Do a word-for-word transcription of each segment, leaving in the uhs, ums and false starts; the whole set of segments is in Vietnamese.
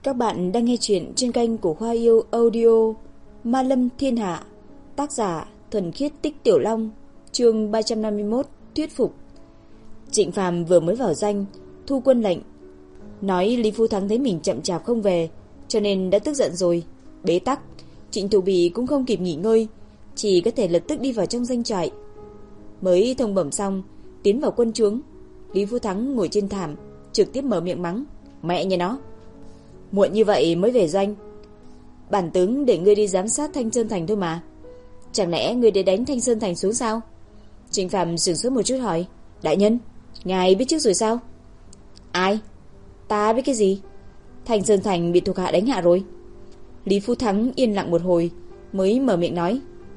Các bạn đang nghe chuyện trên kênh của Khoa Yêu Audio. Ma Lâm Thiên Hạ, tác giả Thuần Khiết Tích Tiểu Long, chương ba trăm năm mươi mốt, thuyết phục. Trịnh Phàm vừa mới vào danh, thu quân lệnh, nói Lý Phú Thắng thấy mình chậm chạp không về, cho nên đã tức giận rồi. Bế tắc, Trịnh Thủ Bì cũng không kịp nghỉ ngơi, chỉ có thể lập tức đi vào trong doanh trại. Mới thông bẩm xong, tiến vào quân trướng, Lý Phú Thắng ngồi trên thảm, trực tiếp mở miệng mắng: mẹ nhà nó, muộn như vậy mới về doanh. Bản tướng để ngươi đi giám sát Thanh Sơn Thành thôi mà, chẳng lẽ ngươi để đánh Thanh Sơn Thành xuống sao? Trịnh Phàm sửng sốt một chút hỏi: đại nhân, ngài biết trước rồi sao? Ai? Ta biết cái gì? Thanh Sơn Thành bị thuộc hạ đánh hạ rồi. Lý Phú Thắng yên lặng một hồi mới mở miệng nói: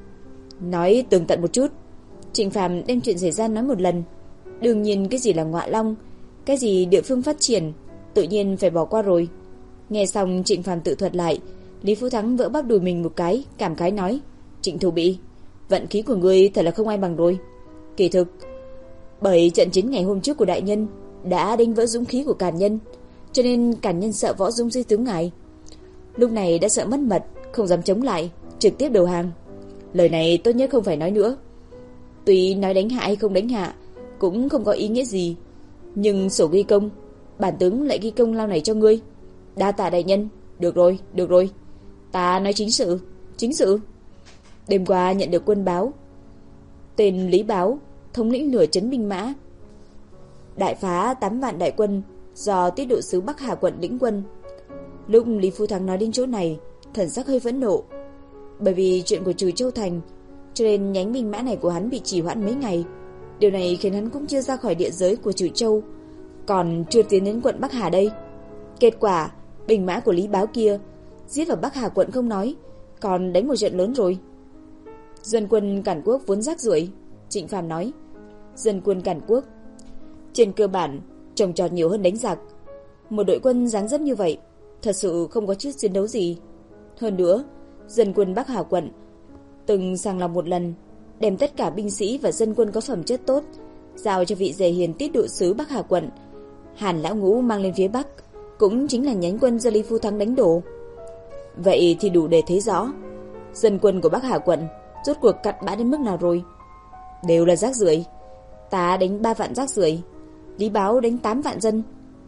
nói tường tận một chút. Trịnh Phàm đem chuyện xảy ra nói một lần. Đương nhiên cái gì là Ngọa Long, cái gì địa phương phát triển, tự nhiên phải bỏ qua rồi. Nghe xong Trịnh Phàm tự thuật lại, Lý Phú Thắng vỡ bắp đùi mình một cái, cảm khái nói: Trịnh Thủ Bì, vận khí của ngươi thật là không ai bằng rồi. Kỳ thực, bởi trận chiến ngày hôm trước của đại nhân đã đánh vỡ dũng khí của Càn Nhân, cho nên Càn Nhân sợ võ dũng dưới tướng ngài, lúc này đã sợ mất mật, không dám chống lại, trực tiếp đầu hàng. Lời này tốt nhất không phải nói nữa. Tuy nói đánh hạ hay không đánh hạ cũng không có ý nghĩa gì, nhưng sổ ghi công, bản tướng lại ghi công lao này cho ngươi. Đa tạ đại nhân. Được rồi, được rồi, ta nói chính sự, chính sự. Đêm qua nhận được quân báo, tên Lý Báo, thống lĩnh nửa trấn binh mã, đại phá tám vạn đại quân do tiết độ sứ Bắc Hà quận lĩnh quân. Lúc Lý Phú Thắng nói đến chỗ này, thần sắc hơi phẫn nộ. Bởi vì chuyện của Trừ Châu Thành, cho nên nhánh binh mã này của hắn bị trì hoãn mấy ngày. Điều này khiến hắn cũng chưa ra khỏi địa giới của Trừ Châu, còn chưa tiến đến quận Bắc Hà đây. Kết quả, binh mã của Lý Báo kia giết vào Bắc Hà quận không nói, còn đánh một trận lớn rồi. Dân quân cản quốc vốn rác rưởi, Trịnh Phàm nói. Dân quân cản quốc trên cơ bản trồng trọt nhiều hơn đánh giặc. Một đội quân dáng dấp như vậy thật sự không có chút chiến đấu gì. Hơn nữa, dân quân Bắc Hà quận từng sàng lọc một lần, đem tất cả binh sĩ và dân quân có phẩm chất tốt giao cho vị dề hiền tiết độ sứ Bắc Hà quận. Hàn Lão Ngũ mang lên phía Bắc, cũng chính là nhánh quân do Lý Phú Thắng đánh đổ. Vậy thì đủ để thấy rõ dân quân của Bắc Hà quận rốt cuộc cặn bã đến mức nào rồi. Đều là rác rưởi. Ta đánh ba vạn rác rưởi, Lý Báo đánh tám vạn dân.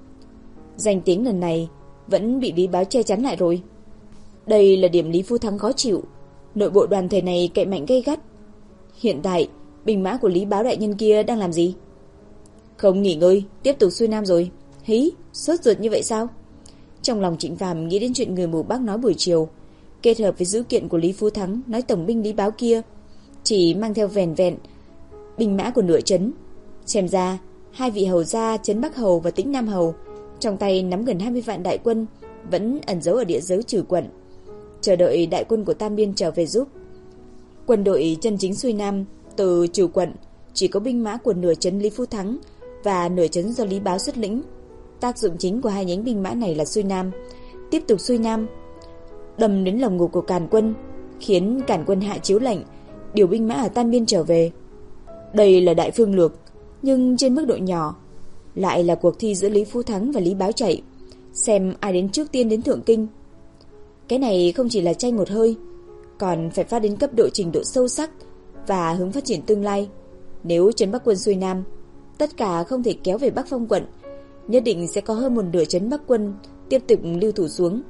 Danh tiếng lần này vẫn bị Lý Báo che chắn lại rồi. Đây là điểm Lý Phú Thắng khó chịu. Nội bộ đoàn thể này cậy mạnh gay gắt. Hiện tại binh mã của Lý Báo đại nhân kia đang làm gì? Không nghỉ ngơi, tiếp tục xuôi nam rồi. Hí, sốt ruột như vậy sao? Trong lòng Trịnh Phàm nghĩ đến chuyện người mù bác nói buổi chiều, kết hợp với dữ kiện của Lý Phú Thắng nói tổng binh Lý Báo kia chỉ mang theo vẻn vẹn binh mã của nửa trấn. Xem ra hai vị hầu gia trấn Bắc Hầu và Tĩnh Nam Hầu trong tay nắm gần hai mươi vạn đại quân vẫn ẩn giấu ở địa giới Trừ quận, chờ đợi đại quân của Tam Biên trở về giúp. Quân đội chân chính xuôi nam từ Trừ quận chỉ có binh mã của nửa trấn Lý Phú Thắng và nửa trấn do Lý Báo xuất lĩnh. Tác dụng chính của hai nhánh binh mã này là xuôi nam, tiếp tục xuôi nam, đâm đến lồng ngục của Càn quân, khiến Càn quân hạ chiếu lệnh điều binh mã ở Tam Biên trở về. Đây là đại phương lược, nhưng trên mức độ nhỏ, lại là cuộc thi giữa Lý Phú Thắng và Lý Báo chạy, xem ai đến trước tiên đến Thượng Kinh. Cái này không chỉ là tranh một hơi, còn phải phát đến cấp độ trình độ sâu sắc và hướng phát triển tương lai. Nếu trấn Bắc quân xuôi nam, tất cả không thể kéo về Bắc Phong quận, nhất định sẽ có hơn một nửa trấn Bắc quân tiếp tục lưu thủ xuống.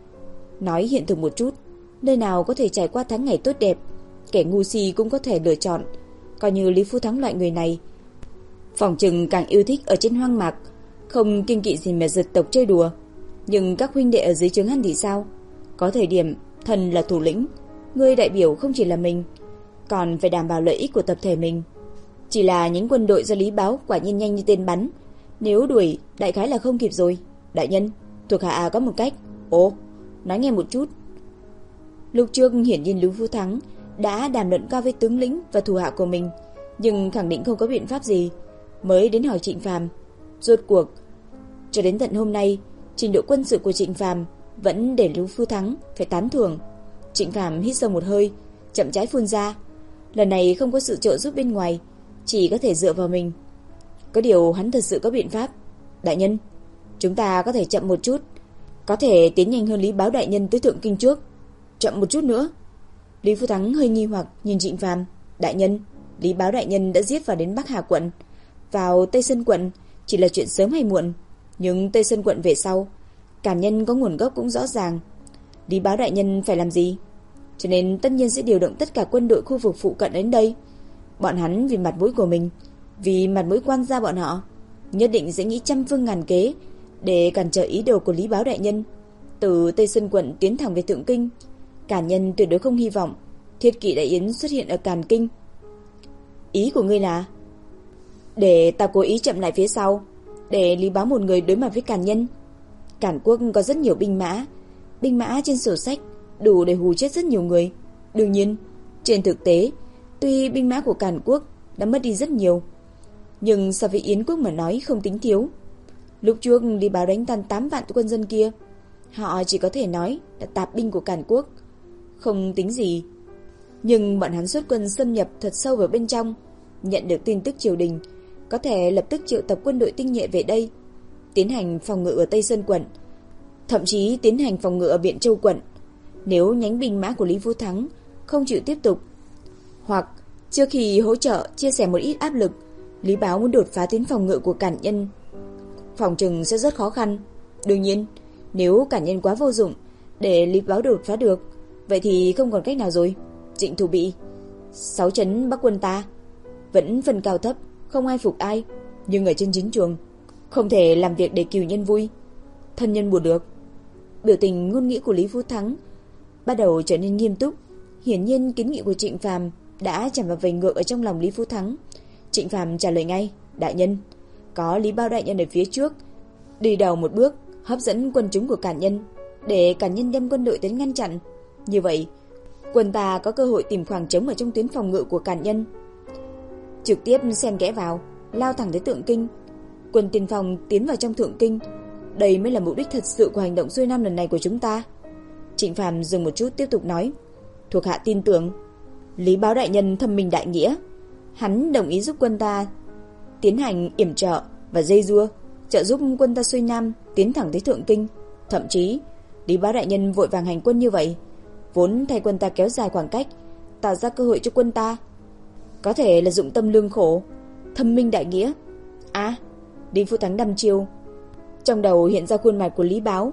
Nói hiện thực một chút, nơi nào có thể trải qua tháng ngày tốt đẹp, kẻ ngu si cũng có thể lựa chọn. Coi như Lý Phú Thắng loại người này, phỏng chừng càng yêu thích ở trên hoang mạc, không kiêng kỵ gì mà giật tộc chơi đùa. Nhưng các huynh đệ ở dưới trướng hắn thì sao? Có thời điểm thần là thủ lĩnh, người đại biểu không chỉ là mình, còn phải đảm bảo lợi ích của tập thể mình. Chỉ là những quân đội do Lý Báo quả nhiên nhanh như tên bắn, nếu đuổi đại khái là không kịp rồi. Đại nhân, thuộc hạ có một cách. Ồ, nói nghe một chút. Lúc trước hiển nhiên Lý Phú Thắng đã đàm luận cao với tướng lĩnh và thủ hạ của mình, nhưng khẳng định không có biện pháp gì, mới đến hỏi Trịnh Phàm. Rốt cuộc cho đến tận hôm nay, trình độ quân sự của Trịnh Phàm vẫn để Lý Phú Thắng phải tán thưởng. Trịnh Phàm hít sâu một hơi, chậm rãi phun ra. Lần này không có sự trợ giúp bên ngoài, chỉ có thể dựa vào mình. Có điều hắn thật sự có biện pháp. Đại nhân, chúng ta có thể chậm một chút, Có thể tiến nhanh hơn Lý Báo đại nhân tới Thượng Kinh trước. Chậm một chút nữa. Lý Phú Thắng hơi nghi hoặc nhìn Trịnh Phàm. Đại nhân, Lý Báo đại nhân đã giết vào đến Bắc Hà quận, vào Tây Sơn quận chỉ là chuyện sớm hay muộn, nhưng Tây Sơn quận về sau, Càn Nhân có nguồn gốc cũng rõ ràng. Lý Báo đại nhân phải làm gì? Cho nên tất nhiên sẽ điều động tất cả quân đội khu vực phụ cận đến đây. Bọn hắn vì mặt mũi của mình, vì mặt mũi quan gia bọn họ, nhất định sẽ nghĩ trăm phương ngàn kế để cản trở ý đồ của Lý Báo đại nhân từ Tây Sơn quận tiến thẳng về Thượng Kinh. Càn Nhân tuyệt đối không hy vọng Thiết Kỵ Đại Yến xuất hiện ở Càn Kinh. Ý của ngươi là để ta cố ý chậm lại phía sau, để Lý Báo một người đối mặt với Càn Nhân. Càn quốc có rất nhiều binh mã, binh mã trên sổ sách đủ để hù chết rất nhiều người. Đương nhiên, trên thực tế, tuy binh mã của Càn quốc đã mất đi rất nhiều, nhưng so với Yến quốc mà nói không tính thiếu. Lúc trước Lý Báo đánh tan tám vạn quân dân kia, họ chỉ có thể nói là tạp binh của Càn quốc, không tính gì. Nhưng bọn hắn xuất quân xâm nhập thật sâu vào bên trong, nhận được tin tức triều đình, có thể lập tức triệu tập quân đội tinh nhuệ về đây, tiến hành phòng ngự ở Tây Sơn quận, thậm chí tiến hành phòng ngự ở Biện Châu quận. Nếu nhánh binh mã của Lý Phú Thắng không chịu tiếp tục, hoặc trước khi hỗ trợ chia sẻ một ít áp lực, Lý Báo muốn đột phá tiến phòng ngự của Càn Nhân, phòng trừng sẽ rất khó khăn. Đương nhiên, nếu Càn Nhân quá vô dụng để Lý Báo đột phá được, vậy thì không còn cách nào rồi. Trịnh Thủ Bị, sáu trấn Bắc quân ta vẫn phân cao thấp, không ai phục ai, nhưng ở trên chiến trường không thể làm việc để cừu nhân vui, thân nhân buồn được. Biểu tình ngôn nghĩ của Lý Phú Thắng bắt đầu trở nên nghiêm túc. Hiển nhiên kiến nghị của Trịnh Phàm đã chạm vào vầy ngược ở trong lòng Lý Phú Thắng. Trịnh Phàm trả lời ngay: đại nhân, có Lý Bao đại nhân ở phía trước, đi đầu một bước hấp dẫn quân chúng của Càn Nhân, để Càn Nhân đem quân đội đến ngăn chặn. Như vậy, quân ta có cơ hội tìm khoảng trống ở trong tuyến phòng ngự của Càn Nhân, trực tiếp xen kẽ vào, lao thẳng tới Thượng Kinh. Quân tiên phong tiến vào trong Thượng Kinh, đây mới là mục đích thật sự của hành động xuôi nam lần này của chúng ta. Trịnh Phàm dừng một chút tiếp tục nói: thuộc hạ tin tưởng Lý Báo đại nhân thâm minh đại nghĩa, hắn đồng ý giúp quân ta tiến hành yểm trợ và dây dưa, trợ giúp quân ta xuôi nam tiến thẳng tới Thượng Kinh. Thậm chí Lý Báo đại nhân vội vàng hành quân như vậy, vốn thay quân ta kéo dài khoảng cách, tạo ra cơ hội cho quân ta, có thể là dụng tâm lương khổ, thâm minh đại nghĩa. À, Lý Phú Thắng đăm chiêu, trong đầu hiện ra khuôn mặt của Lý Báo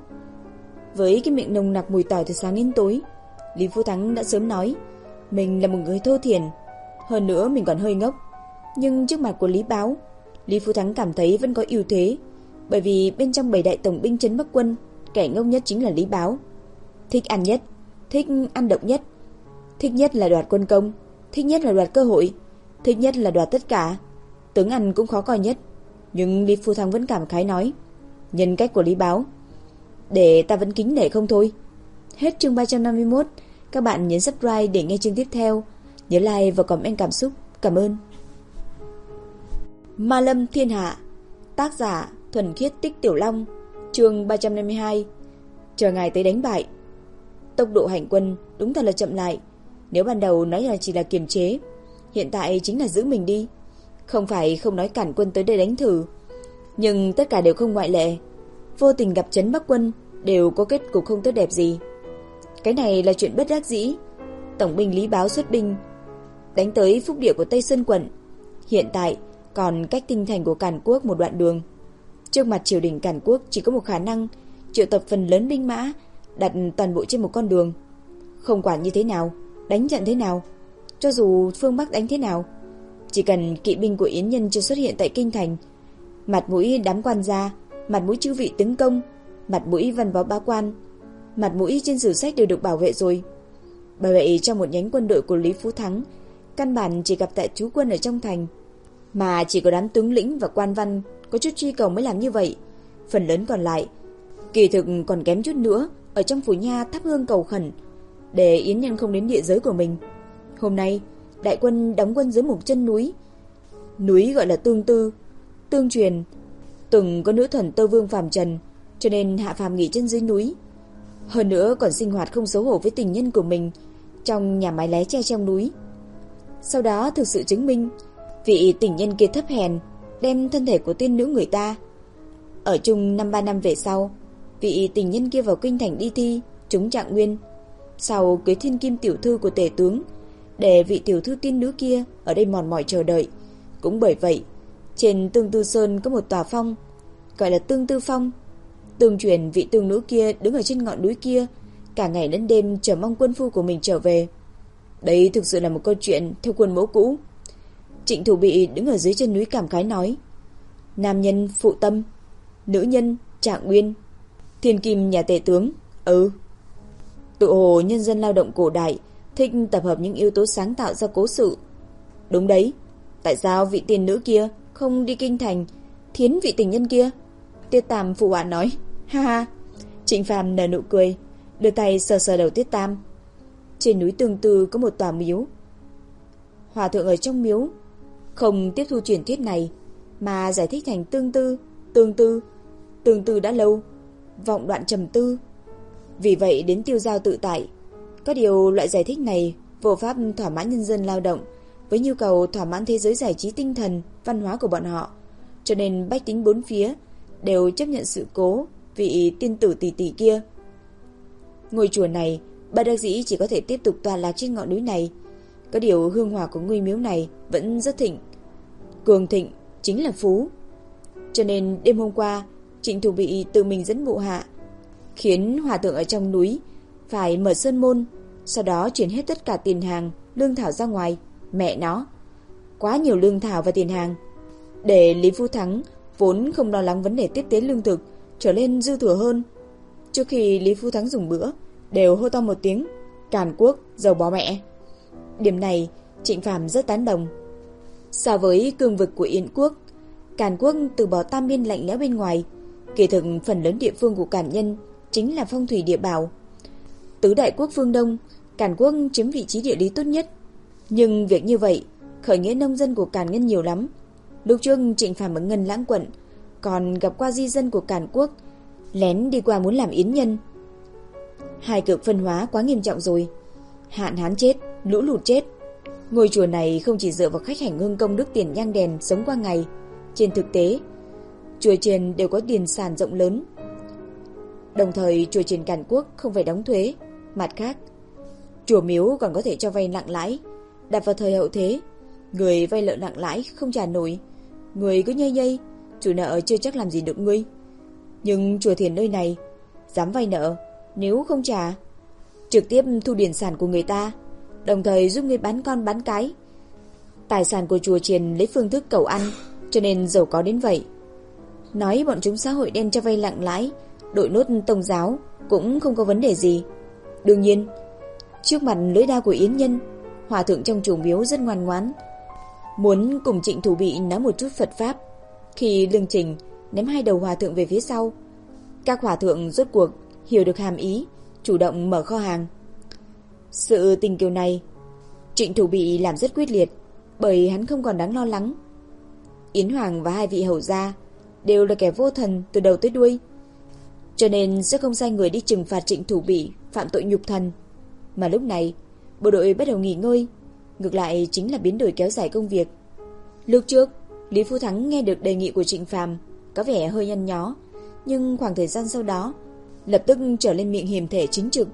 với cái miệng nồng nặc mùi tỏi từ sáng đến tối. Lý Phú Thắng đã sớm nói mình là một người thô thiển, hơn nữa mình còn hơi ngốc, nhưng trước mặt của Lý Báo, Lý Phú Thắng cảm thấy vẫn có ưu thế, bởi vì bên trong bảy đại tổng binh trấn Bắc quân, kẻ ngốc nhất chính là Lý Báo. Thích ăn nhất, thích ăn độc nhất, thích nhất là đoạt quân công, thích nhất là đoạt cơ hội, thích nhất là đoạt tất cả. Tướng ăn cũng khó coi nhất, nhưng Lý Phú Thắng vẫn cảm khái nói: nhân cách của Lý Báo để ta vẫn kính nể không thôi. Hết chương ba trăm năm mươi mốt. Các bạn nhấn subscribe để nghe chương tiếp theo, nhớ like và comment cảm xúc. Cảm ơn. Ma Lâm Thiên Hạ, tác giả Thuần Khiết Tích Tiểu Long, chương ba trăm năm mươi hai. Chờ ngài tới đánh bại. Tốc độ hành quân đúng thật là chậm lại. Nếu ban đầu nói là chỉ là kiềm chế, hiện tại chính là giữ mình đi. Không phải không nói cản quân tới đây đánh thử, nhưng tất cả đều không ngoại lệ, vô tình gặp trấn Bắc quân đều có kết cục không tốt đẹp gì. Cái này là chuyện bất đắc dĩ. Tổng binh Lý Báo xuất binh đánh tới phúc địa của Tây Sơn quận, hiện tại còn cách kinh thành của Càn quốc một đoạn đường. Trước mặt triều đình Càn quốc chỉ có một khả năng, triệu tập phần lớn binh mã, đặt toàn bộ trên một con đường. Không quản như thế nào, đánh trận thế nào, cho dù phương Bắc đánh thế nào, chỉ cần kỵ binh của Yến nhân chưa xuất hiện tại kinh thành, mặt mũi đám quan gia, mặt mũi chư vị tướng công, mặt mũi văn võ bá quan, mặt mũi trên sử sách đều được bảo vệ rồi. Bởi vậy trong một nhánh quân đội của Lý Phú Thắng, căn bản chỉ gặp tại trú quân ở trong thành, mà chỉ có đám tướng lĩnh và quan văn có chút truy cầu mới làm như vậy. Phần lớn còn lại kỳ thực còn kém chút nữa, ở trong phủ nha thắp hương cầu khẩn để Yến nhân không đến địa giới của mình. Hôm nay đại quân đóng quân dưới một chân núi, núi gọi là Tương Tư. Tương truyền từng có nữ thần Tơ Vương phàm trần, cho nên hạ phàm nghỉ chân dưới núi. Hơn nữa còn sinh hoạt không xấu hổ với tình nhân của mình trong nhà mái lé tre trong núi. Sau đó thực sự chứng minh vị tình nhân kia thấp hèn, đem thân thể của tiên nữ người ta ở chung năm ba năm về sau, vị tình nhân kia vào kinh thành đi thi, trúng trạng nguyên, sau cưới thiên kim tiểu thư của tể tướng, để vị tiểu thư tiên nữ kia ở đây mòn mỏi chờ đợi. Cũng bởi vậy, trên Tương Tư Sơn có một tòa phong, gọi là Tương Tư Phong. Tương truyền vị tương nữ kia đứng ở trên ngọn núi kia, cả ngày lẫn đêm chờ mong quân phu của mình trở về. Đấy thực sự là một câu chuyện theo khuôn mẫu cũ. Trịnh Thủ Bị đứng ở dưới chân núi cảm khái nói: nam nhân phụ tâm, nữ nhân trạng nguyên, thiên kim nhà tể tướng. Ừ, tự hồ nhân dân lao động cổ đại thích tập hợp những yếu tố sáng tạo ra cố sự. Đúng đấy, tại sao vị tiên nữ kia không đi kinh thành thiến vị tình nhân kia? Tiết Tam phụ họa nói. Ha ha. Trịnh Phàm nở nụ cười, đưa tay sờ sờ đầu Tiết Tam. Trên núi Tương Tư có một tòa miếu. Hòa thượng ở trong miếu không tiếp thu truyền thuyết này, mà giải thích thành tương tư, tương tư, tương tư đã lâu, vọng đoạn trầm tư. Vì vậy đến tiêu giao tự tại. Có điều loại giải thích này vô pháp thỏa mãn nhân dân lao động với nhu cầu thỏa mãn thế giới giải trí tinh thần, văn hóa của bọn họ, cho nên bách tính bốn phía đều chấp nhận sự cố vị tiên tử tỷ tỷ kia. Ngôi chùa này bất đắc dĩ chỉ có thể tiếp tục tọa lạc trên ngọn núi này. Có điều hương hỏa của ngôi miếu này vẫn rất thịnh. Cường thịnh chính là phú. Cho nên đêm hôm qua Trịnh Thủ Bị tự mình dẫn bộ hạ, khiến hòa thượng ở trong núi phải mở sơn môn, sau đó chuyển hết tất cả tiền hàng, lương thảo ra ngoài. Mẹ nó, quá nhiều lương thảo và tiền hàng, để Lý Phú Thắng vốn không lo lắng vấn đề tiếp tế lương thực trở nên dư thừa hơn. Trước khi Lý Phú Thắng dùng bữa đều hô to một tiếng: Càn Quốc giàu bò mẹ. Điểm này Trịnh Phàm rất tán đồng. So với cương vực của Yến Quốc, Càn Quốc từ bỏ tam biên lạnh lẽo bên ngoài, kỳ thực phần lớn địa phương của Càn Nhân chính là phong thủy địa bảo. Tứ đại quốc phương Đông, Càn Quốc chiếm vị trí địa lý tốt nhất. Nhưng việc như vậy, khởi nghĩa nông dân của Càn Nhân nhiều lắm. Lúc trước Trịnh Phàm ở Ngân Lãng quận còn gặp qua di dân của Càn Quốc lén đi qua muốn làm yến nhân. Hai cực phân hóa quá nghiêm trọng rồi. Hạn hán chết, lũ lụt chết. Ngôi chùa này không chỉ dựa vào khách hành hương công đức tiền nhang đèn sống qua ngày. Trên thực tế, chùa chiền đều có điền sản rộng lớn. Đồng thời chùa chiền Càn Quốc không phải đóng thuế. Mặt khác, chùa miếu còn có thể cho vay nặng lãi. Đặt vào thời hậu thế, người vay nợ nặng lãi không trả nổi, người cứ nhây nhây, chủ nợ chưa chắc làm gì được ngươi. Nhưng chùa thiền nơi này dám vay nợ, nếu không trả, trực tiếp thu điền sản của người ta, đồng thời giúp người bán con bán cái. Tài sản của chùa chiền lấy phương thức cầu ăn, cho nên giàu có đến vậy. Nói bọn chúng xã hội đen cho vay nặng lãi, đội nốt tôn giáo cũng không có vấn đề gì. Đương nhiên, trước mặt lưỡi đao của yến nhân, hòa thượng trong chùa miếu rất ngoan ngoãn, muốn cùng Trịnh Thủ Bị nói một chút Phật pháp. Khi Lương Trình ném hai đầu hòa thượng về phía sau, các hòa thượng rốt cuộc hiểu được hàm ý, chủ động mở kho hàng. Sự tình kiều này Trịnh Thủ Bị làm rất quyết liệt, bởi hắn không còn đáng lo lắng. Yến Hoàng và hai vị hầu gia đều là kẻ vô thần từ đầu tới đuôi, cho nên sẽ không sai người đi trừng phạt Trịnh Thủ Bị phạm tội nhục thần. Mà lúc này bộ đội bắt đầu nghỉ ngơi, ngược lại chính là biến đổi kéo dài công việc. Lúc trước Lý Phú Thắng nghe được đề nghị của Trịnh Phàm có vẻ hơi nhăn nhó, nhưng khoảng thời gian sau đó lập tức trở lên miệng hiểm thể chính trực.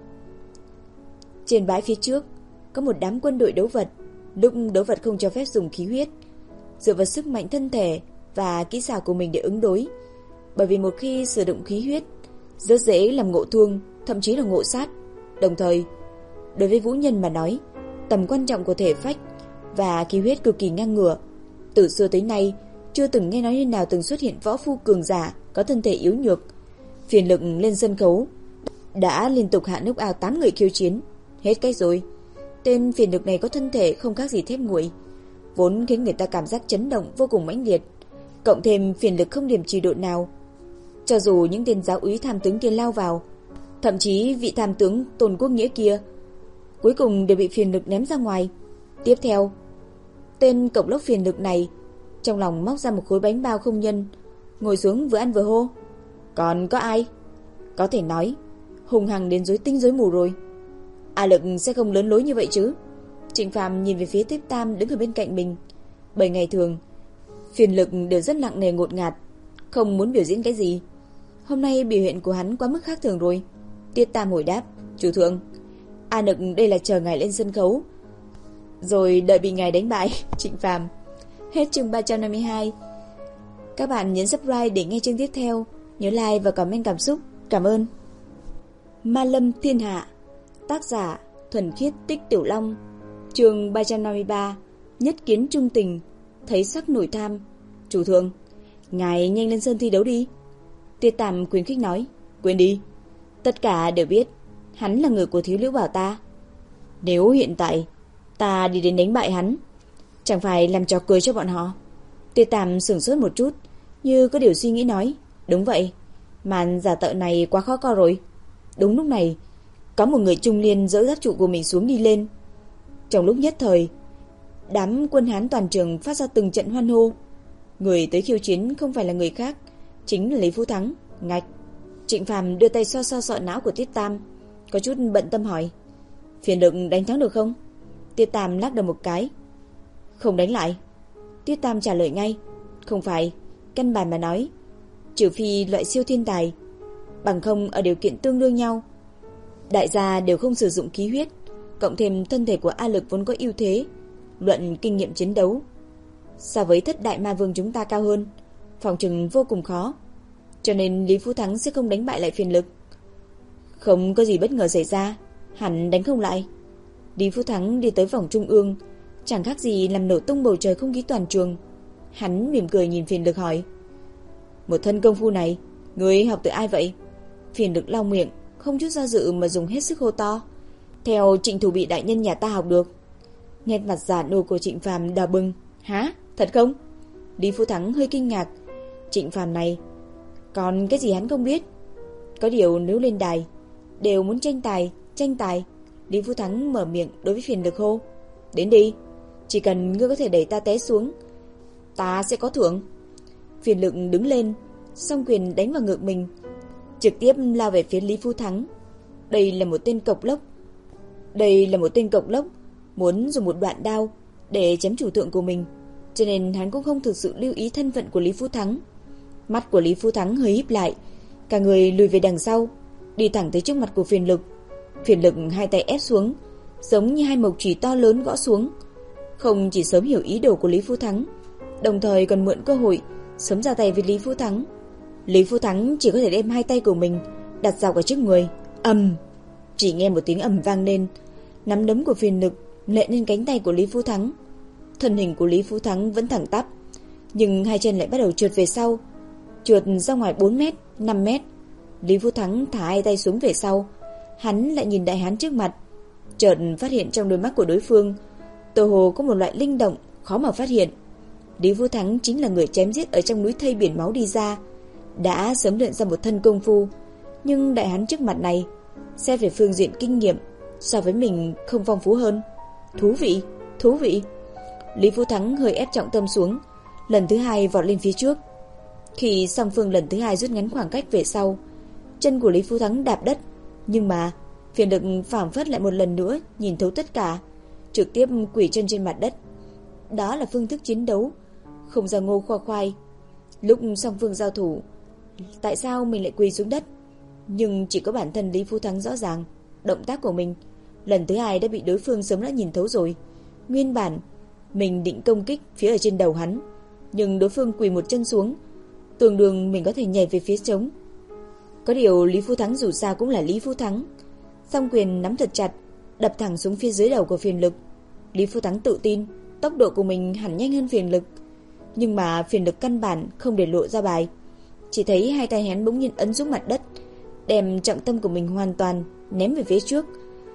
Trên bãi phía trước có một đám quân đội đấu vật. Lúc đấu vật không cho phép dùng khí huyết, dựa vào sức mạnh thân thể và kỹ xảo của mình để ứng đối, bởi vì một khi sử dụng khí huyết rất dễ làm ngộ thương, thậm chí là ngộ sát. Đồng thời, đối với vũ nhân mà nói, tầm quan trọng của thể phách và khí huyết cực kỳ ngang ngửa. Từ xưa tới nay chưa từng nghe nói nơi nào từng xuất hiện võ phu cường giả có thân thể yếu nhược. Phiền Lực lên sân khấu đã liên tục hạ knock out tám người khiêu chiến. Hết cách rồi. Tên Phiền Lực này có thân thể không khác gì thép nguội, vốn khiến người ta cảm giác chấn động vô cùng mãnh liệt. Cộng thêm Phiền Lực không điểm trì độ nào, cho dù những tên giáo úy tham tướng kia lao vào, thậm chí vị tham tướng Tôn Quốc Nghĩa kia, cuối cùng đều bị Phiền Lực ném ra ngoài. Tiếp theo, tên cộc lốc Phiền Lực này trong lòng móc ra một khối bánh bao không nhân, ngồi xuống vừa ăn vừa hô: còn có ai? Có thể nói hùng hằng đến rối tinh rối mù rồi. A Lực sẽ không lớn lối như vậy chứ? Trịnh Phàm nhìn về phía Tiếp Tam đứng ở bên cạnh mình. Bởi ngày thường Phiền Lực đều rất nặng nề ngột ngạt, không muốn biểu diễn cái gì. Hôm nay biểu hiện của hắn quá mức khác thường rồi. Tiết Tam hồi đáp, chủ thượng, A Nực đây là chờ ngài lên sân khấu, rồi đợi bị ngài đánh bại. Trịnh Phàm. Hết chương ba trăm năm mươi hai. Các bạn nhấn subscribe để nghe chương tiếp theo. Nhớ like và comment cảm xúc. Cảm ơn. Ma Lâm Thiên Hạ. Tác giả Thuần Khiết Tích Tiểu Long. Chương ba trăm năm mươi ba. Nhất kiến trung tình. Thấy sắc nổi tham. Chủ thượng, ngài nhanh lên sân thi đấu đi. Tiết Tam khuyến khích nói. Quên đi, tất cả đều biết hắn là người của Thiếu Liễu Bảo ta. Nếu hiện tại ta đi đến đánh bại hắn, chẳng phải làm trò cười cho bọn họ? Tiết Tam sửng sốt một chút, như có điều suy nghĩ nói. Đúng vậy, màn giả tạo này quá khó coi rồi. Đúng lúc này, có một người trung niên dỡ giáp trụ của mình xuống đi lên. Trong lúc nhất thời, đám quân Hán toàn trường phát ra từng trận hoan hô. Người tới khiêu chiến không phải là người khác, chính là Lý Phú Thắng. Ngạch. Trịnh Phàm đưa tay xoa xoa sọ não của Tiết Tam, có chút bận tâm hỏi. Phiền Lực đánh thắng được không? Tiết Tam lắc đầu một cái. Không đánh lại. Tiết Tam trả lời ngay. Không phải, căn bản mà nói, trừ phi loại siêu thiên tài, bằng không ở điều kiện tương đương nhau. Đại gia đều không sử dụng khí huyết, cộng thêm thân thể của A Lực vốn có ưu thế, luận kinh nghiệm chiến đấu so với thất đại ma vương chúng ta cao hơn, phòng trừng vô cùng khó. Cho nên Lý Phú Thắng sẽ không đánh bại lại Phiền Lực. Không có gì bất ngờ xảy ra, hẳn đánh không lại. Lý Phú Thắng đi tới vòng trung ương, chẳng khác gì làm nổ tung bầu trời không khí toàn trường. Hắn mỉm cười nhìn Phiền Lực hỏi. Một thân công phu này, ngươi học từ ai vậy? Phiền Lực lau miệng, không chút do dự mà dùng hết sức hô to. Theo Trịnh Thủ Bị đại nhân nhà ta học được. Nét mặt già nua của Trịnh Phàm đỏ bừng. Hả? Thật không? Lý Phú Thắng hơi kinh ngạc. Trịnh Phàm này, còn cái gì hắn không biết? Có điều nếu lên đài, đều muốn tranh tài, tranh tài. Lý Phú Thắng mở miệng đối với Phiền Lực hô. Đến đi, chỉ cần ngươi có thể đẩy ta té xuống, ta sẽ có thưởng. Phiền Lực đứng lên, song quyền đánh vào ngực mình, trực tiếp lao về phía Lý Phú Thắng. Đây là một tên cộc lốc. Đây là một tên cộc lốc, muốn dùng một đoạn đao để chém chủ thượng của mình, cho nên hắn cũng không thực sự lưu ý thân phận của Lý Phú Thắng. Mắt của Lý Phú Thắng hơi híp lại, cả người lùi về đằng sau, đi thẳng tới trước mặt của Phiền Lực. Phiền Lực hai tay ép xuống, giống như hai mộc chùy to lớn gõ xuống. Không chỉ sớm hiểu ý đồ của Lý Phú Thắng, đồng thời còn mượn cơ hội sớm ra tay với Lý Phú Thắng. Lý Phú Thắng chỉ có thể đem hai tay của mình đặt dọc ở trước người. Ầm! Chỉ nghe một tiếng ầm vang lên, nắm đấm của Phiền Lực nện lên cánh tay của Lý Phú Thắng. Thân hình của Lý Phú Thắng vẫn thẳng tắp, nhưng hai chân lại bắt đầu trượt về sau, trượt ra ngoài bốn mét, năm mét. Lý Phú Thắng thả hai tay xuống về sau, hắn lại nhìn đại hán trước mặt, chợt phát hiện trong đôi mắt của đối phương tựa hồ có một loại linh động khó mà phát hiện. Lý Phú Thắng chính là người chém giết ở trong núi thây biển máu đi ra, đã sớm luyện ra một thân công phu, nhưng đại hán trước mặt này xét về phương diện kinh nghiệm so với mình không phong phú hơn. Thú vị, thú vị. Lý Phú Thắng hơi ép trọng tâm xuống, lần thứ hai vọt lên phía trước. Khi song phương lần thứ hai rút ngắn khoảng cách về sau, chân của Lý Phú Thắng đạp đất, nhưng mà Phiền Lực phảng phất lại một lần nữa nhìn thấu tất cả, trực tiếp quỳ chân trên mặt đất. Đó là phương thức chiến đấu, không ra ngô khoa khoai. Lúc song phương giao thủ, tại sao mình lại quỳ xuống đất? Nhưng chỉ có bản thân Lý Phú Thắng rõ ràng, động tác của mình lần thứ hai đã bị đối phương sớm đã nhìn thấu rồi. Nguyên bản mình định công kích phía ở trên đầu hắn, nhưng đối phương quỳ một chân xuống, tương đương mình có thể nhảy về phía trống. Có điều Lý Phú Thắng dù sao cũng là Lý Phú Thắng, song quyền nắm thật chặt, đập thẳng xuống phía dưới đầu của Phiền Lực. Lý Phú Thắng tự tin tốc độ của mình hẳn nhanh hơn Phiền Lực, nhưng mà Phiền Lực căn bản không để lộ ra bài. Chỉ thấy hai tay hắn bỗng nhiên ấn xuống mặt đất, đem trọng tâm của mình hoàn toàn ném về phía trước.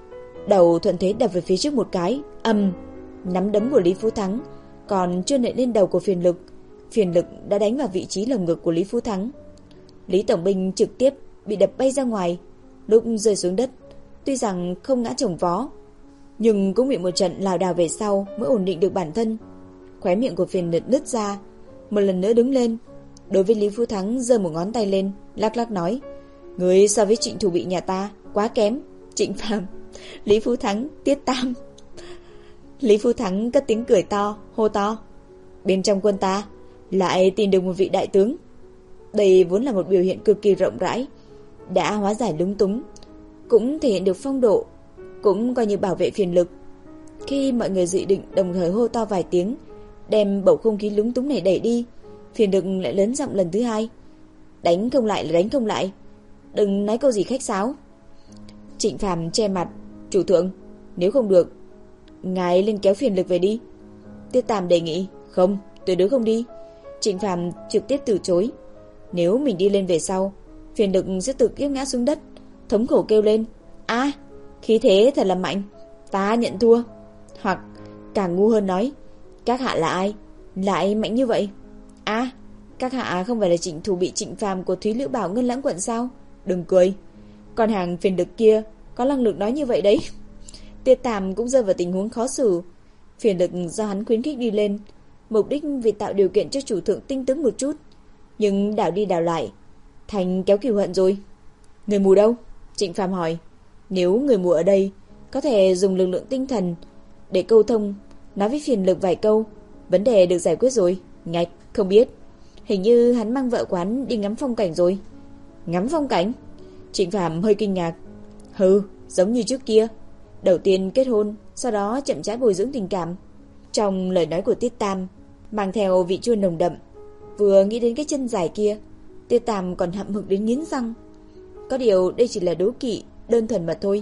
Đầu thuận thế đập về phía trước một cái, ầm, nắm đấm của Lý Phú Thắng còn chưa nện lên đầu của Phiền Lực, Phiền Lực đã đánh vào vị trí lồng ngực của Lý Phú Thắng. Lý Tổng Binh trực tiếp bị đập bay ra ngoài, lúc rơi xuống đất, tuy rằng không ngã chồng vó, nhưng cũng bị một trận lảo đảo về sau mới ổn định được bản thân. Khóe miệng của Phiền Lực nứt ra, một lần nữa đứng lên, đối với Lý Phú Thắng giơ một ngón tay lên, lắc lắc nói: "Người so với Trịnh Thủ Bị nhà ta quá kém." Trịnh Phàm, Lý Phú Thắng, Tiết Tam. Lý Phú Thắng cất tiếng cười to, hô to: "Bên trong quân ta lại tìm được một vị đại tướng." Đây vốn là một biểu hiện cực kỳ rộng rãi, đã hóa giải lúng túng, cũng thể hiện được phong độ, cũng coi như bảo vệ Phiền Lực. Khi mọi người dự định đồng thời hô to vài tiếng, đem bầu không khí lúng túng này đẩy đi, Phiền Lực lại lớn giọng lần thứ hai: "Đánh không lại là đánh không lại, đừng nói câu gì khách sáo." Trịnh Phàm che mặt: "Chủ thượng, nếu không được, ngài lên kéo Phiền Lực về đi." Tiết Tam đề nghị: "Không, tuyệt đối không đi." Trịnh Phàm trực tiếp từ chối: "Nếu mình đi lên về sau, Phiền Lực sẽ tự kiếp ngã xuống đất, thống khổ kêu lên: A, à, khí thế thật là mạnh, ta nhận thua." Hoặc càng ngu hơn nói: "Các hạ là ai, lại mạnh như vậy? A, à, các hạ không phải là Trịnh Thủ bị Trịnh Phàm của Thúy Lữ Bảo Ngân Lãng quận sao? Đừng cười, con hàng Phiền Lực kia có năng lực nói như vậy đấy." Tiết Tam cũng rơi vào tình huống khó xử. Phiền Lực do hắn khuyến khích đi lên, mục đích vì tạo điều kiện cho chủ thượng tinh tấn một chút, nhưng đảo đi đảo lại thành kéo cừu hận rồi. "Người mù đâu?" Trịnh Phàm hỏi. Nếu người mù ở đây, có thể dùng lực lượng tinh thần để câu thông, nói với Phiền Lực vài câu, vấn đề được giải quyết rồi. Ngạch, không biết. Hình như hắn mang vợ quán đi ngắm phong cảnh rồi. Ngắm phong cảnh? Trịnh Phàm hơi kinh ngạc. Hừ, giống như trước kia, đầu tiên kết hôn, sau đó chậm rãi bồi dưỡng tình cảm. Trong lời nói của Tiết Tam mang theo vị chua nồng đậm. Vừa nghĩ đến cái chân dài kia, Tiết Tam còn hậm hực đến nghiến răng. Có điều đây chỉ là đố kỵ đơn thuần mà thôi.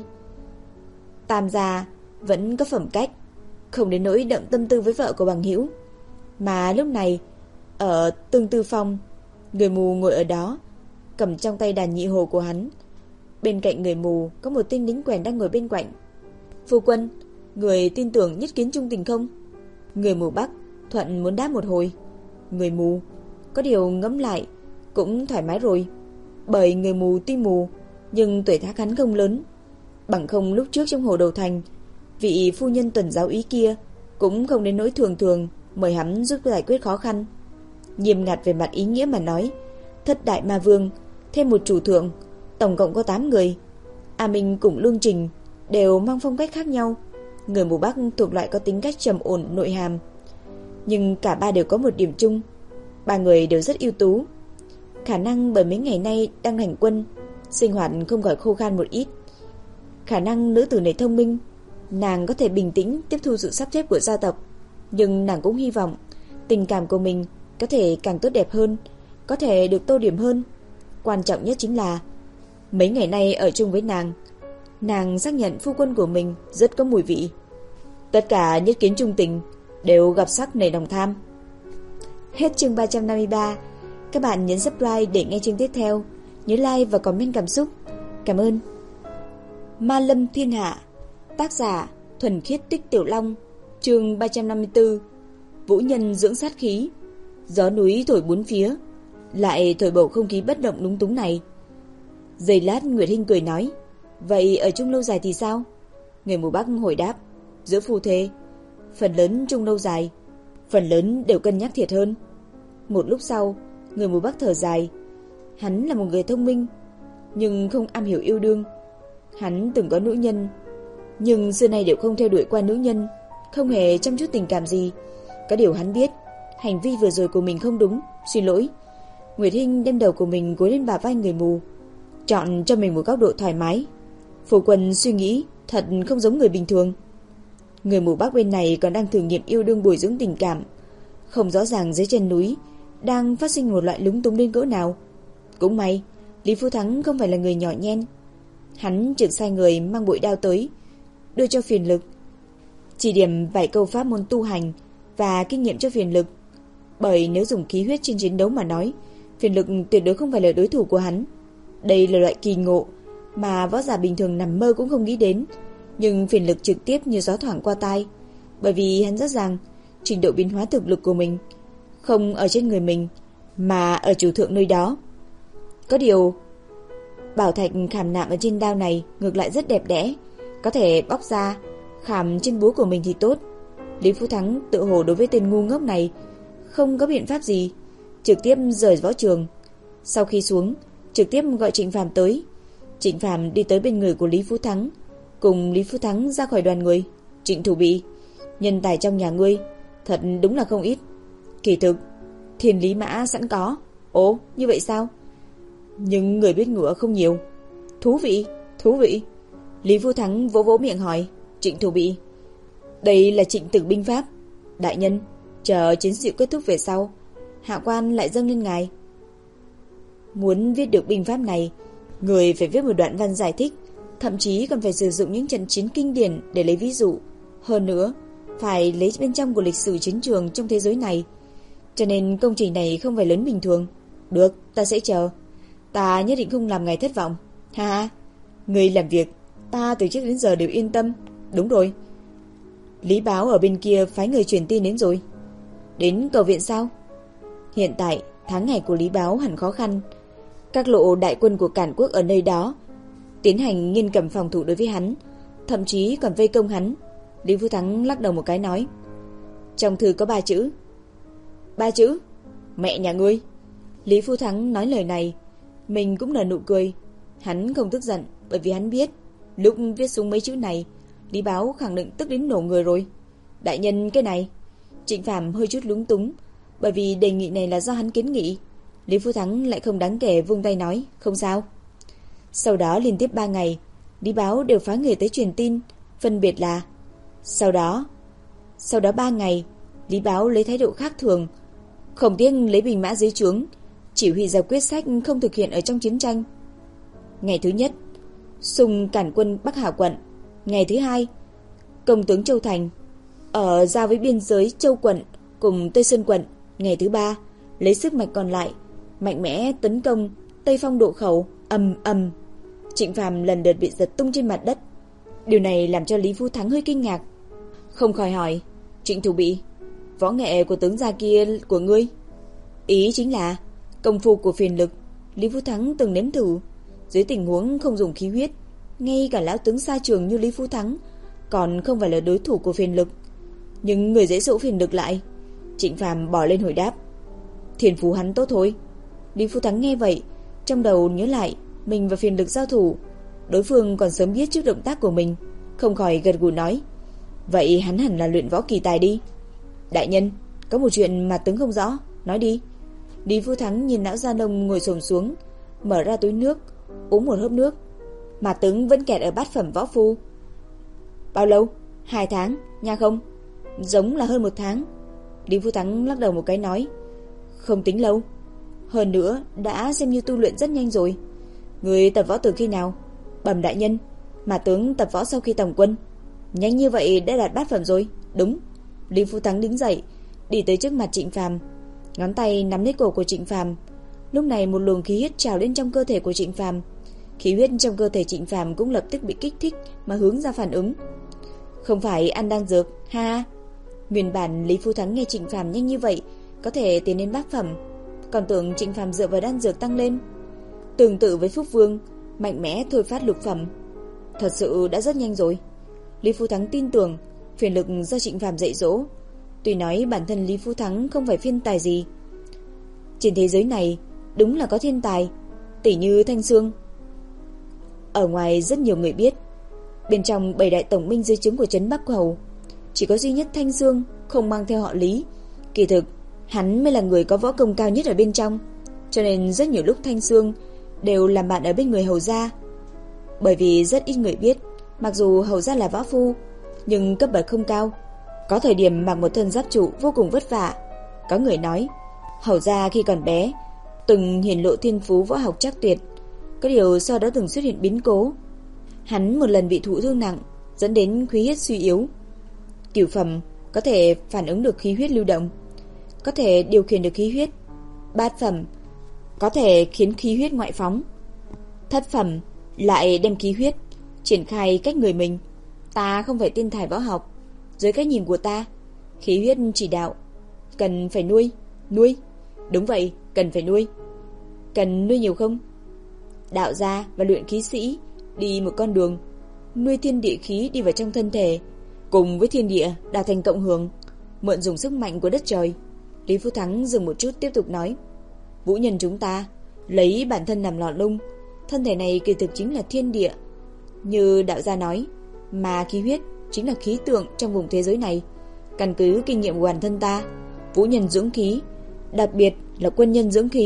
Tam gia vẫn có phẩm cách, không đến nỗi đậm tâm tư với vợ của bằng hữu. Mà lúc này ở Tương Tư Phong, người mù ngồi ở đó, cầm trong tay đàn nhị hồ của hắn. Bên cạnh người mù có một tên lính quèn đang ngồi bên cạnh. Phu quân, người tin tưởng nhất kiến trung tình không? Người mù Bắc thuận muốn đáp một hồi. Người mù có điều ngẫm lại cũng thoải mái rồi, bởi người mù tuy mù nhưng tuổi tác hắn không lớn. Bằng không lúc trước trong hồ đầu thành, vị phu nhân tuần giáo ý kia cũng không đến nỗi thường thường mời hắn giúp giải quyết khó khăn. Nghiêm ngặt về mặt ý nghĩa mà nói, thất đại ma vương thêm một chủ thượng, tổng cộng có tám người. A Minh cùng Lương Trình đều mang phong cách khác nhau. Người mù Bắc thuộc loại có tính cách trầm ổn nội hàm, nhưng cả ba đều có một điểm chung, ba người đều rất ưu tú. Khả năng bởi mấy ngày nay đang hành quân, sinh hoạt không khỏi khô khan một ít. Khả năng nữ tử này thông minh, nàng có thể bình tĩnh tiếp thu sự sắp xếp của gia tộc, nhưng nàng cũng hy vọng tình cảm của mình có thể càng tốt đẹp hơn, có thể được tô điểm hơn. Quan trọng nhất chính là mấy ngày nay ở chung với nàng, nàng xác nhận phu quân của mình rất có mùi vị. Tất cả nhất kiến trung tình đều gặp sắc nảy lòng tham. Hết chương ba trăm năm mươi ba. Các bạn nhấn subscribe để nghe chương tiếp theo. Nhớ like và comment cảm xúc. Cảm ơn. Ma Lâm Thiên Hạ, tác giả Thuần Khiết Tích Tiểu Long. Chương ba trăm năm mươi tư. Vũ nhân dưỡng sát khí. Gió núi thổi bốn phía, lại thổi bầu không khí bất động lúng túng này. Giây lát Nguyệt Hinh cười nói: "Vậy ở chung lâu dài thì sao?" Người mù Bắc hồi đáp: "Giữa phu thê, phần lớn chung lâu dài, phần lớn đều cân nhắc thiệt hơn." Một lúc sau, người mù Bắc thở dài. Hắn là một người thông minh, nhưng không am hiểu yêu đương. Hắn từng có nữ nhân, nhưng xưa nay đều không theo đuổi qua nữ nhân, không hề chăm chút tình cảm gì. Có điều hắn biết hành vi vừa rồi của mình không đúng, xin lỗi. Nguyệt Hinh đem đầu của mình gối lên bả vai người mù, chọn cho mình một góc độ thoải mái. Phu quân suy nghĩ thật không giống người bình thường. Người mù Bắc bên này còn đang thử nghiệm yêu đương bồi dưỡng tình cảm, không rõ ràng dưới chân núi đang phát sinh một loại lúng túng đến cỡ nào. Cũng may Lý Phú Thắng không phải là người nhỏ nhen. Hắn trực sai người mang bội đao tới, đưa cho Phiền Lực, chỉ điểm vài câu pháp môn tu hành và kinh nghiệm cho Phiền Lực. Bởi nếu dùng khí huyết trên chiến đấu mà nói, Phiền Lực tuyệt đối không phải là đối thủ của hắn. Đây là loại kỳ ngộ mà võ giả bình thường nằm mơ cũng không nghĩ đến, nhưng Phiền Lực trực tiếp như gió thoảng qua tai, bởi vì hắn rõ ràng trình độ biến hóa thực lực của mình không ở trên người mình, mà ở chủ thượng nơi đó. Có điều bảo thạch khảm nạm ở trên đao này ngược lại rất đẹp đẽ, có thể bóc ra khảm trên búa của mình thì tốt. Lý Phú Thắng tự hồ đối với tên ngu ngốc này không có biện pháp gì, trực tiếp rời võ trường. Sau khi xuống, trực tiếp gọi Trịnh Phàm tới. Trịnh Phàm đi tới bên người của Lý Phú Thắng, cùng Lý Phú Thắng ra khỏi đoàn người. Trịnh thủ bị, nhân tài trong nhà ngươi thật đúng là không ít. Kỳ thực thiên lý mã sẵn có, Ồ, như vậy sao? Nhưng người biết ngựa không nhiều. Thú vị, thú vị. Lý Phu Thắng vỗ vỗ miệng hỏi. Trịnh thủ bị. Đây là Trịnh Tử binh pháp. Đại nhân, chờ chiến sự kết thúc về sau, hạ quan lại dâng lên ngài. Muốn viết được binh pháp này, người phải viết một đoạn văn giải thích, thậm chí còn phải sử dụng những trận chiến kinh điển để lấy ví dụ. Hơn nữa, phải lấy bên trong của lịch sử chiến trường trong thế giới này. Cho nên công trình này không phải lớn bình thường. Được, ta sẽ chờ. Ta nhất định không làm ngài thất vọng. Ha ha, người làm việc, ta từ trước đến giờ đều yên tâm. Đúng rồi. Lý Báo ở bên kia phái người truyền tin đến rồi. Đến cầu viện sao? Hiện tại, tháng ngày của Lý Báo hẳn khó khăn. Các lộ đại quân của Cản Quốc ở nơi đó tiến hành nghiêm cấm phòng thủ đối với hắn, thậm chí còn vây công hắn. Lý Phu Thắng lắc đầu một cái nói. Trong thư có ba chữ. Ba chữ? Mẹ nhà ngươi. Lý Phu Thắng nói lời này, mình cũng nở nụ cười. Hắn không tức giận, bởi vì hắn biết lúc viết xuống mấy chữ này, Lý Báo khẳng định tức đến nổ người rồi. Đại nhân, cái này. Trịnh Phàm hơi chút lúng túng, bởi vì đề nghị này là do hắn kiến nghị. Lý Phu Thắng lại không đáng kể vung tay nói, không sao. Sau đó liên tiếp ba ngày, Lý Báo đều phái người tới truyền tin, phân biệt là Sau đó Sau đó ba ngày, Lý Báo lấy thái độ khác thường, không tiếc lấy binh mã dưới trướng, chỉ huy ra quyết sách không thực hiện ở trong chiến tranh. Ngày thứ nhất, xung cản quân Bắc Hà quận. Ngày thứ hai, công tướng Châu Thành ở giao với biên giới Châu quận cùng Tây Sơn quận. Ngày thứ ba, lấy sức mạnh còn lại mạnh mẽ tấn công Tây Phong Độ Khẩu. Ầm ầm, Trịnh Phàm lần lượt bị giật tung trên mặt đất. Điều này làm cho Lý Phu Thắng hơi kinh ngạc, không khỏi hỏi. Trịnh thủ bị, võ nghệ của tướng gia kia của ngươi? Ý chính là công phu của phiền lực. Lý Phu Thắng từng nếm thử, dưới tình huống không dùng khí huyết, ngay cả lão tướng xa trường như Lý Phu Thắng còn không phải là đối thủ của phiền lực. Nhưng người dễ dỗ phiền lực lại. Trịnh Phàm bỏ lên hồi đáp. Thiên phú hắn tốt thôi. Lý Phu Thắng nghe vậy, trong đầu nhớ lại mình và phiền lực giao thủ, đối phương còn sớm biết trước động tác của mình, không khỏi gật gù nói. Vậy hắn hẳn là luyện võ kỳ tài đi. Đại nhân, có một chuyện mà tướng không rõ, nói đi. Lý Phu Thắng nhìn lão gia nông ngồi xổm xuống, mở ra túi nước, uống một hớp nước. Mà tướng vẫn kẹt ở bát phẩm võ phu. Bao lâu? Hai tháng, nha không? Giống là hơn một tháng. Lý Phu Thắng lắc đầu một cái nói. Không tính lâu. Hơn nữa, đã xem như tu luyện rất nhanh rồi. Người tập võ từ khi nào? Bẩm đại nhân, mà tướng tập võ sau khi tổng quân. Nhanh như vậy đã đạt bát phẩm rồi. Đúng. Lý Phu Thắng đứng dậy, đi tới trước mặt Trịnh Phàm, ngón tay nắm lấy cổ của Trịnh Phàm. Lúc này một luồng khí huyết trào lên trong cơ thể của Trịnh Phàm. Khí huyết trong cơ thể Trịnh Phàm cũng lập tức bị kích thích mà hướng ra phản ứng. Không phải ăn đan dược, ha. Nguyên bản Lý Phu Thắng nghe Trịnh Phàm nhanh như vậy có thể tiến đến bát phẩm, còn tưởng Trịnh Phàm dựa vào đan dược tăng lên. Tương tự với Phúc Vương, mạnh mẽ thôi phát lục phẩm. Thật sự đã rất nhanh rồi. Lý Phu Thắng tin tưởng phiền lực do Trịnh Phàm dạy dỗ. Tuy nói bản thân Lý Phu Thắng không phải thiên tài gì, trên thế giới này đúng là có thiên tài, tỷ như Thanh Xương. Ở ngoài rất nhiều người biết, bên trong bảy đại tổng binh dưới trướng của trấn Bắc Hầu, chỉ có duy nhất Thanh Xương không mang theo họ Lý. Kỳ thực hắn mới là người có võ công cao nhất ở bên trong, cho nên rất nhiều lúc Thanh Xương đều làm bạn ở bên người hầu gia. Bởi vì rất ít người biết, mặc dù hầu gia là võ phu, nhưng cấp bậc không cao, có thời điểm mặc một thân giáp trụ vô cùng vất vả. Có người nói hầu gia khi còn bé từng hiển lộ thiên phú võ học chắc tuyệt, có điều sau đó từng xuất hiện biến cố. Hắn một lần bị thụ thương nặng, dẫn đến khí huyết suy yếu. Cửu phẩm có thể phản ứng được khí huyết lưu động, có thể điều khiển được khí huyết. Bát phẩm có thể khiến khí huyết ngoại phóng. Thất phẩm lại đem khí huyết triển khai cách người mình. Ta không phải tiên tài võ học, dưới cái nhìn của ta, khí huyết chỉ đạo cần phải nuôi. Nuôi? Đúng vậy, cần phải nuôi. Cần nuôi nhiều không? Đạo gia và luyện khí sĩ đi một con đường, nuôi thiên địa khí đi vào trong thân thể, cùng với thiên địa đạt thành cộng hưởng, mượn dùng sức mạnh của đất trời. Lý Phu Thắng dừng một chút tiếp tục nói. Vũ nhân chúng ta lấy bản thân làm lò lung, thân thể này kỳ thực chính là thiên địa, như đạo gia nói, mà khí huyết chính là khí tượng trong vùng thế giới này. Căn cứ kinh nghiệm của bản thân ta, vũ nhân dưỡng khí, đặc biệt là quân nhân dưỡng khí,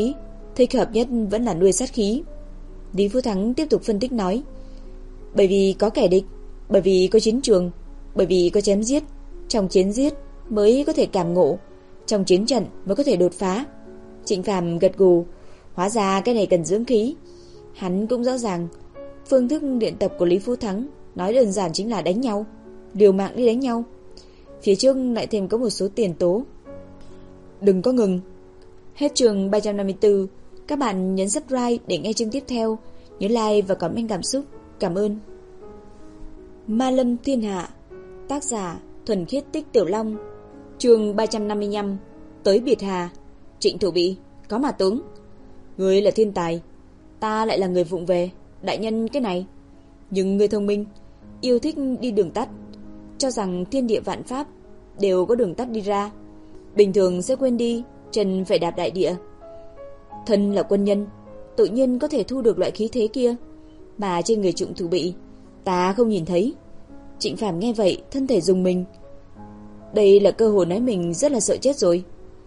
thích hợp nhất vẫn là nuôi sát khí. Lý Phú Thắng tiếp tục phân tích nói, bởi vì có kẻ địch, bởi vì có chiến trường, bởi vì có chém giết, trong chiến giết mới có thể cảm ngộ, trong chiến trận mới có thể đột phá. Trịnh Phàm gật gù, hóa ra cái này cần dưỡng khí. Hắn cũng rõ ràng, phương thức luyện tập của Lý Phú Thắng nói đơn giản chính là đánh nhau, liều mạng đi đánh nhau. Phía trước lại thêm có một số tiền tố. Đừng có ngừng. Hết chương ba trăm năm mươi tư. Các bạn nhấn subscribe để nghe chương tiếp theo. Nhớ like và comment cảm xúc. Cảm ơn. Ma Lâm Thiên Hạ. Tác giả Thuần Khiết Tích Tiểu Long. Chương ba trăm năm mươi lăm. Tới biệt Hà. Trịnh thủ bị, có mà tướng. Ngươi là thiên tài, ta lại là người vụng về. Đại nhân cái này. Nhưng ngươi thông minh, yêu thích đi đường tắt, cho rằng thiên địa vạn pháp đều có đường tắt đi ra, bình thường sẽ quên đi chân phải đạp đại địa. Thân là quân nhân, tự nhiên có thể thu được loại khí thế kia, mà trên người Trịnh thủ bị ta không nhìn thấy. Trịnh Phàm nghe vậy thân thể rùng mình. Đây là cơ hội nói mình rất là sợ chết rồi.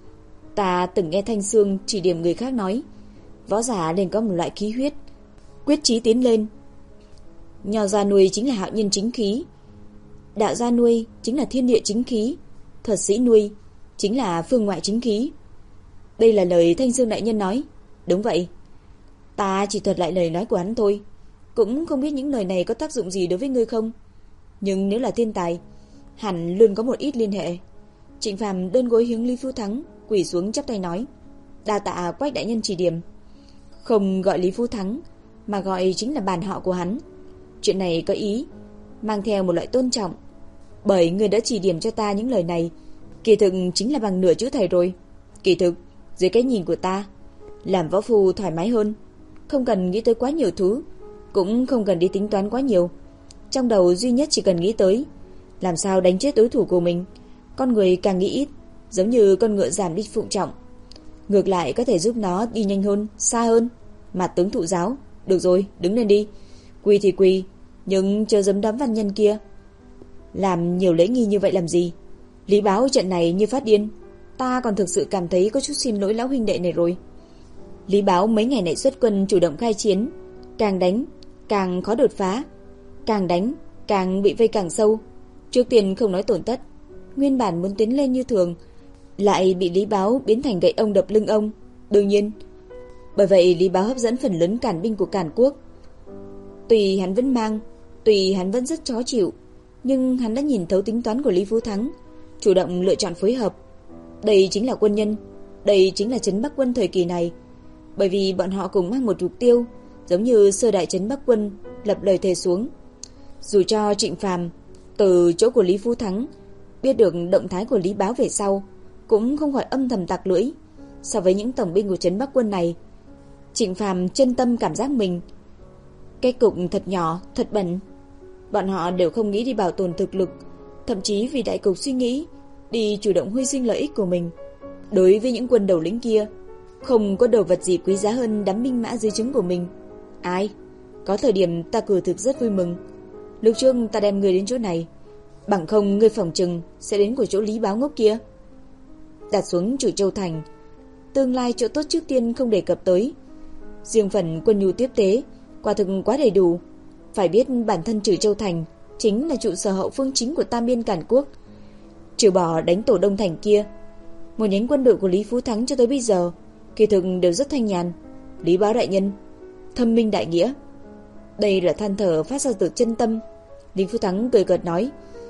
Ta từng nghe Thanh Sương chỉ điểm người khác nói, võ giả nên có một loại khí huyết, quyết chí tiến lên. Nho gia nuôi chính là hạo nhân chính khí, đạo gia nuôi chính là thiên địa chính khí, thuật sĩ nuôi chính là phương ngoại chính khí. Đây là lời Thanh Sương đại nhân nói. Đúng vậy. Ta chỉ thuật lại lời nói của hắn thôi, cũng không biết những lời này có tác dụng gì đối với ngươi không. Nhưng nếu là thiên tài, hẳn luôn có một ít liên hệ. Trịnh Phàm đơn gối hướng Lý Phú Thắng quỳ xuống chắp tay nói, đa tạ Quách đại nhân chỉ điểm. Không gọi Lý Phú Thắng, mà gọi chính là bản họ của hắn. Chuyện này có ý, mang theo một loại tôn trọng. Bởi người đã chỉ điểm cho ta những lời này, kỳ thực chính là bằng nửa chữ thầy rồi. Kỳ thực, dưới cái nhìn của ta, làm võ phu thoải mái hơn, không cần nghĩ tới quá nhiều thứ, cũng không cần đi tính toán quá nhiều. Trong đầu duy nhất chỉ cần nghĩ tới làm sao đánh chết đối thủ của mình. Con người càng nghĩ ít, giống như con ngựa giảm đi phụ trọng, ngược lại có thể giúp nó đi nhanh hơn, xa hơn. Mặt tướng thụ giáo. Được rồi, đứng lên đi. Quỳ thì quỳ, nhưng chờ giấm đám văn nhân kia. Làm nhiều lễ nghi như vậy làm gì? Lý Báo trận này như phát điên, ta còn thực sự cảm thấy có chút xin lỗi lão huynh đệ này rồi. Lý Báo mấy ngày này xuất quân chủ động khai chiến, càng đánh càng khó đột phá, càng đánh càng bị vây càng sâu. Trước tiên không nói tổn thất, nguyên bản muốn tiến lên như thường, lại bị Lý Báo biến thành gậy ông đập lưng ông. Đương nhiên, bởi vậy Lý Báo hấp dẫn phần lớn cản binh của Càn Quốc. Tùy hắn vẫn mang, tùy hắn vẫn rất khó chịu, nhưng hắn đã nhìn thấu tính toán của Lý Phú Thắng, chủ động lựa chọn phối hợp. Đây chính là quân nhân, đây chính là trấn Bắc quân thời kỳ này. Bởi vì bọn họ cùng mang một mục tiêu, giống như sơ đại trấn Bắc quân lập lời thề xuống. Dù cho Trịnh Phàm từ chỗ của Lý Phú Thắng biết được động thái của Lý Báo về sau, cũng không khỏi âm thầm tặc lưỡi. So với những tổng binh của trấn Bắc quân này, Trịnh Phàm chân tâm cảm giác mình cái cục thật nhỏ, thật bẩn. Bọn họ đều không nghĩ đi bảo tồn thực lực, thậm chí vì đại cục suy nghĩ, đi chủ động hy sinh lợi ích của mình. Đối với những quân đầu lĩnh kia, không có đồ vật gì quý giá hơn đám binh mã dưới trướng của mình. Ai? Có thời điểm ta cử thực rất vui mừng. Lúc trước ta đem ngươi đến chỗ này, bằng không ngươi phòng trừng sẽ đến của chỗ Lý Báo ngốc kia. Đặt xuống Trừ Châu thành, tương lai chỗ tốt trước tiên không đề cập tới. Riêng phần quân nhu tiếp tế, quả thực quá đầy đủ. Phải biết bản thân Trừ Châu thành chính là trụ sở hậu phương chính của Tam Biên Càn Quốc. Trừ bỏ đánh tổ Đông thành kia, một nhánh quân đội của Lý Phú Thắng cho tới bây giờ kỳ thực đều rất thanh nhàn. Lý Báo đại nhân, thâm minh đại nghĩa. Đây là than thở phát ra từ chân tâm. Lý Phú Thắng cười cợt nói,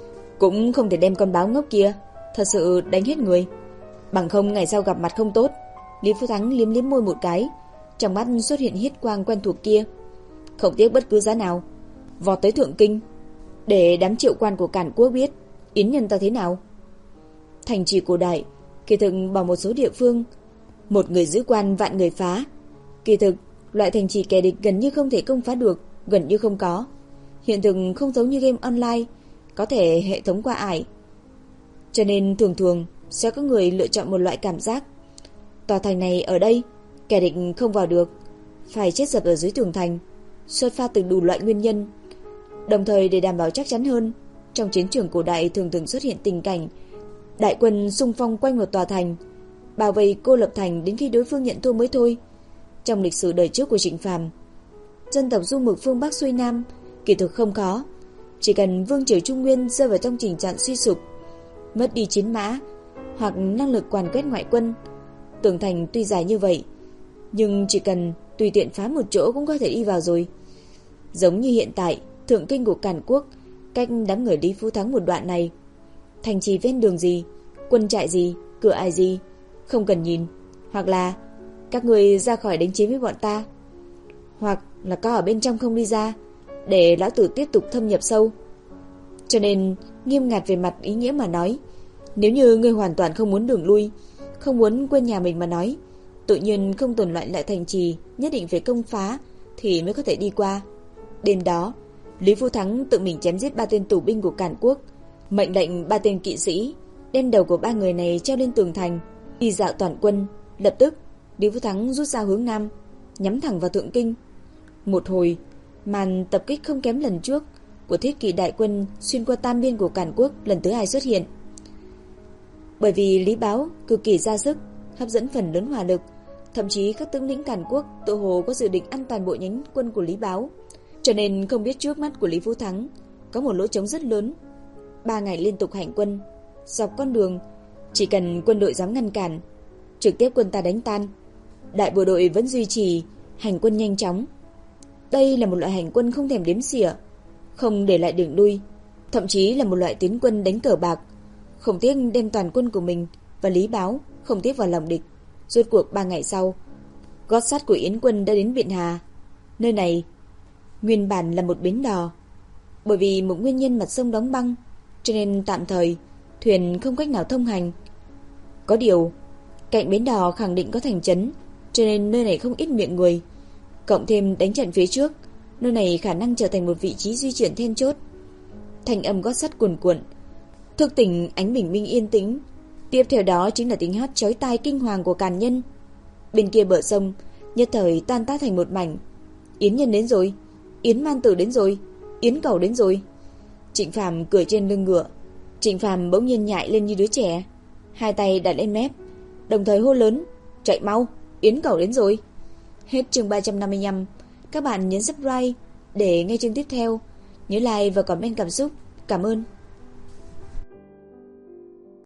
cũng không thể đem con báo ngốc kia thật sự đánh hết người, bằng không ngày sau gặp mặt không tốt. Lý Phú Thắng liếm liếm môi một cái, trong mắt xuất hiện hiết quang quen thuộc kia. Không tiếc bất cứ giá nào vọt tới Thượng Kinh, để đám triệu quan của Càn Quốc biết yến nhân ta thế nào. Thành trì cổ đại kỳ thực bảo một số địa phương, một người giữ quan vạn người phá. Kỳ thực loại thành trì kẻ địch gần như không thể công phá được, gần như không có. Hiện thực không giống như game online, có thể hệ thống qua ải. Cho nên thường thường sẽ có người lựa chọn một loại cảm giác, tòa thành này ở đây, kẻ địch không vào được, phải chết dập ở dưới tường thành. Xuất phát từ đủ loại nguyên nhân. Đồng thời để đảm bảo chắc chắn hơn, trong chiến trường cổ đại thường thường xuất hiện tình cảnh đại quân xung phong quanh một tòa thành, bảo vệ cô lập thành đến khi đối phương nhận thua mới thôi. trong lịch sử đời trước của Trịnh Phàm. Dân tộc du mục phương Bắc xuôi Nam kỳ thực không có, chỉ cần vương triều Trung Nguyên rơi vào trong tình trạng suy sụp, mất đi chiến mã hoặc năng lực quản quét ngoại quân, tường thành tuy dài như vậy, nhưng chỉ cần tùy tiện phá một chỗ cũng có thể đi vào rồi. Giống như hiện tại, thượng kinh của Càn Quốc cách đám người Lý Phú Thắng một đoạn này, thành trì ven đường gì, quân trại gì, cửa ai gì, không cần nhìn, hoặc là các người ra khỏi đánh chiếm với bọn ta, hoặc là có ở bên trong không đi ra, để lão tử tiếp tục thâm nhập sâu. Cho nên nghiêm ngặt về mặt ý nghĩa mà nói, nếu như ngươi hoàn toàn không muốn đường lui, không muốn quên nhà mình mà nói, tự nhiên không tồn loại lại thành trì nhất định phải công phá thì mới có thể đi qua. Đêm đó, Lý Phú Thắng tự mình chém giết ba tên tù binh của Càn Quốc, mệnh lệnh ba tên kỵ sĩ đem đầu của ba người này treo lên tường thành, đi dạo toàn quân. Lập tức, Lý Phú Thắng rút ra hướng nam, nhắm thẳng vào thượng kinh. Một hồi, màn tập kích không kém lần trước của thiết kỵ đại quân xuyên qua tam biên của Càn Quốc lần thứ hai xuất hiện. Bởi vì Lý Báo cực kỳ ra sức, hấp dẫn phần lớn hỏa lực, thậm chí các tướng lĩnh Càn Quốc tự hồ có dự định ăn toàn bộ nhánh quân của Lý Báo, cho nên không biết trước mắt của Lý Phú Thắng có một lỗ trống rất lớn. Ba ngày liên tục hành quân, dọc con đường, chỉ cần quân đội dám ngăn cản, trực tiếp quân ta đánh tan. Đại bộ đội vẫn duy trì hành quân nhanh chóng. Đây là một loại hành quân không thèm đếm xỉa, không để lại đường lui, thậm chí là một loại tiến quân đánh cờ bạc, không tiếc đem toàn quân của mình và Lý Báo không tiếc vào lòng địch. Rốt cuộc ba ngày sau, gót sắt của Yến quân đã đến Viện Hà. Nơi này nguyên bản là một bến đò, bởi vì một nguyên nhân mặt sông đóng băng, cho nên tạm thời thuyền không cách nào thông hành. Có điều, cạnh bến đò khẳng định có thành trấn, cho nên nơi này không ít miệng người. Cộng thêm đánh trận phía trước, nơi này khả năng trở thành một vị trí di chuyển then chốt. Thanh âm gót sắt cuồn cuộn, thức tỉnh ánh bình minh yên tĩnh. Tiếp theo đó chính là tiếng hát chói tai kinh hoàng của Càn Nhân. Bên kia bờ sông, nhất thời tan tác thành một mảnh. Yến Nhân đến rồi, Yến Man Tử đến rồi, Yến Cầu đến rồi. Trịnh Phàm cười trên lưng ngựa. Trịnh Phàm bỗng nhiên nhại lên như đứa trẻ, hai tay đặt lên mép, đồng thời hô lớn: chạy mau, Yến Cầu đến rồi. Hết chương ba trăm năm mươi lăm. Các bạn nhấn subscribe để nghe chương tiếp theo. Nhớ like và comment cảm xúc. Cảm ơn.